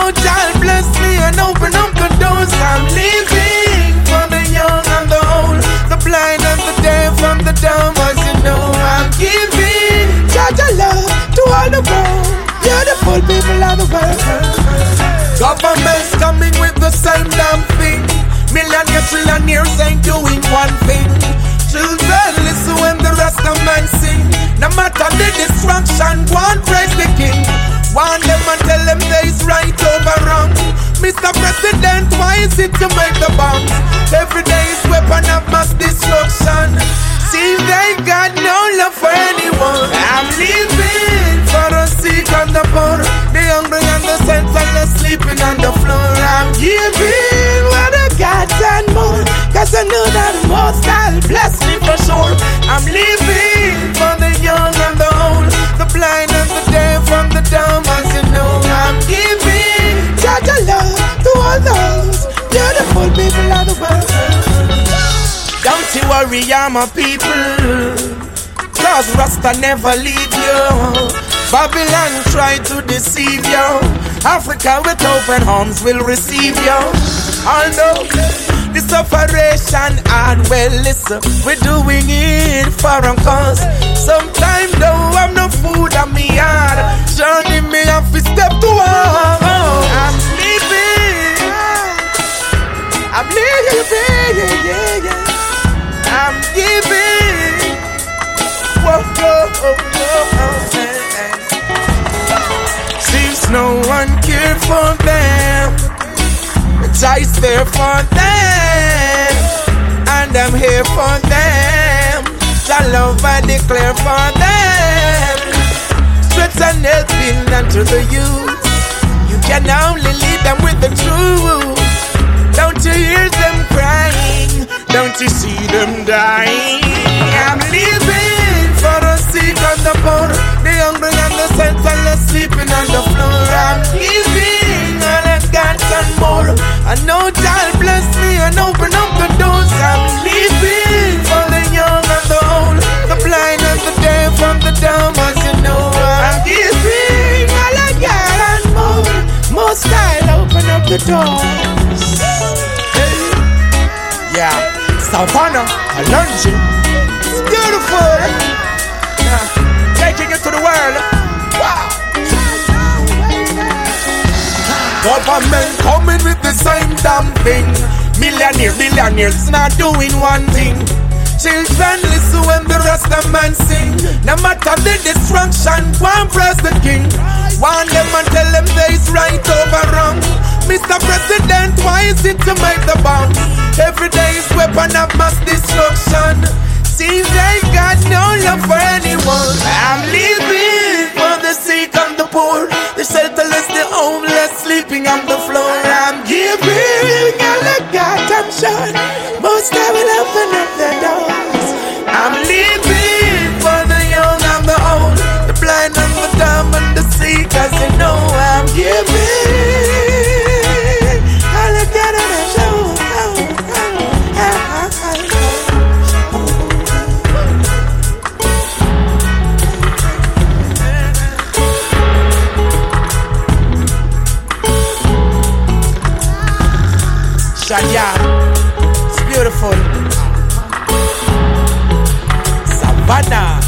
know God bless me and open up the doors. I'm living for the young and the old, the blind and the deaf and the dumb. As you know, I'm giving Jah love to all the world, beautiful people of the world. Government's coming with the same damn thing. Millionaires, trillionaires ain't doing one thing. Children listen when the rest of men sing. No matter the destruction, one praise the king. Warn them and tell them there is right over wrong. Mr. President, why is it you make the bombs? Every day is weapon of mass destruction. See, they got no love for anyone. I'm living for the sick and the poor, the hungry and the senseless sleeping on the floor. I'm giving what I got and more, cause I know that most I'll bless me for sure. I'm living for the young and the old, the blind and the deaf and the dumb. As you know, I'm giving Jah love to all those beautiful people of the world. Don't you worry, I'm a people, cause Rasta never leave you. Babylon try to deceive you. Africa with open arms will receive you. Although the separation hard, well listen, we're doing it for a cause. Sometimes though I'm no food on me yard, journey me have to step to walk. I'm living, yeah. I'm giving. Whoa. Seems no one cared for them, but I's there for them, and I'm here for them. The love I declare for them. Strength and helping unto the youth. You can only lead them with the truth. Don't you hear them crying? Don't you see them dying? I'm living for the sick and the poor, the hungry and the senseless sleeping on the floor. I'm giving all I got and more. I know God bless me and open up the doors. I'm living for the young and the old, the blind and the deaf and the dumb. As you know, I'm giving all I got and more. Most I'll open up the doors. Yeah, Savannah, Alonji, it's beautiful. Taking it to the world. Wow. Government coming with the same damn thing. Millionaires not doing one thing. Children listen when the rest of man sing. No matter the destruction, one praise the king. Warn them and tell them there is right over wrong. Mr. President, why is it to make the bombs? Every day is weapon of mass destruction. Seems they got no love for anyone. I'm living for the sick and the poor, the shelterless, the homeless, sleeping on the floor. I'm giving all I got, I'm sure most I will open up the doors. I'm living for the young and the old, the blind and the dumb and the sick. As you know, I'm giving all I got, I'm sure. Shadia, it's beautiful. Savannah.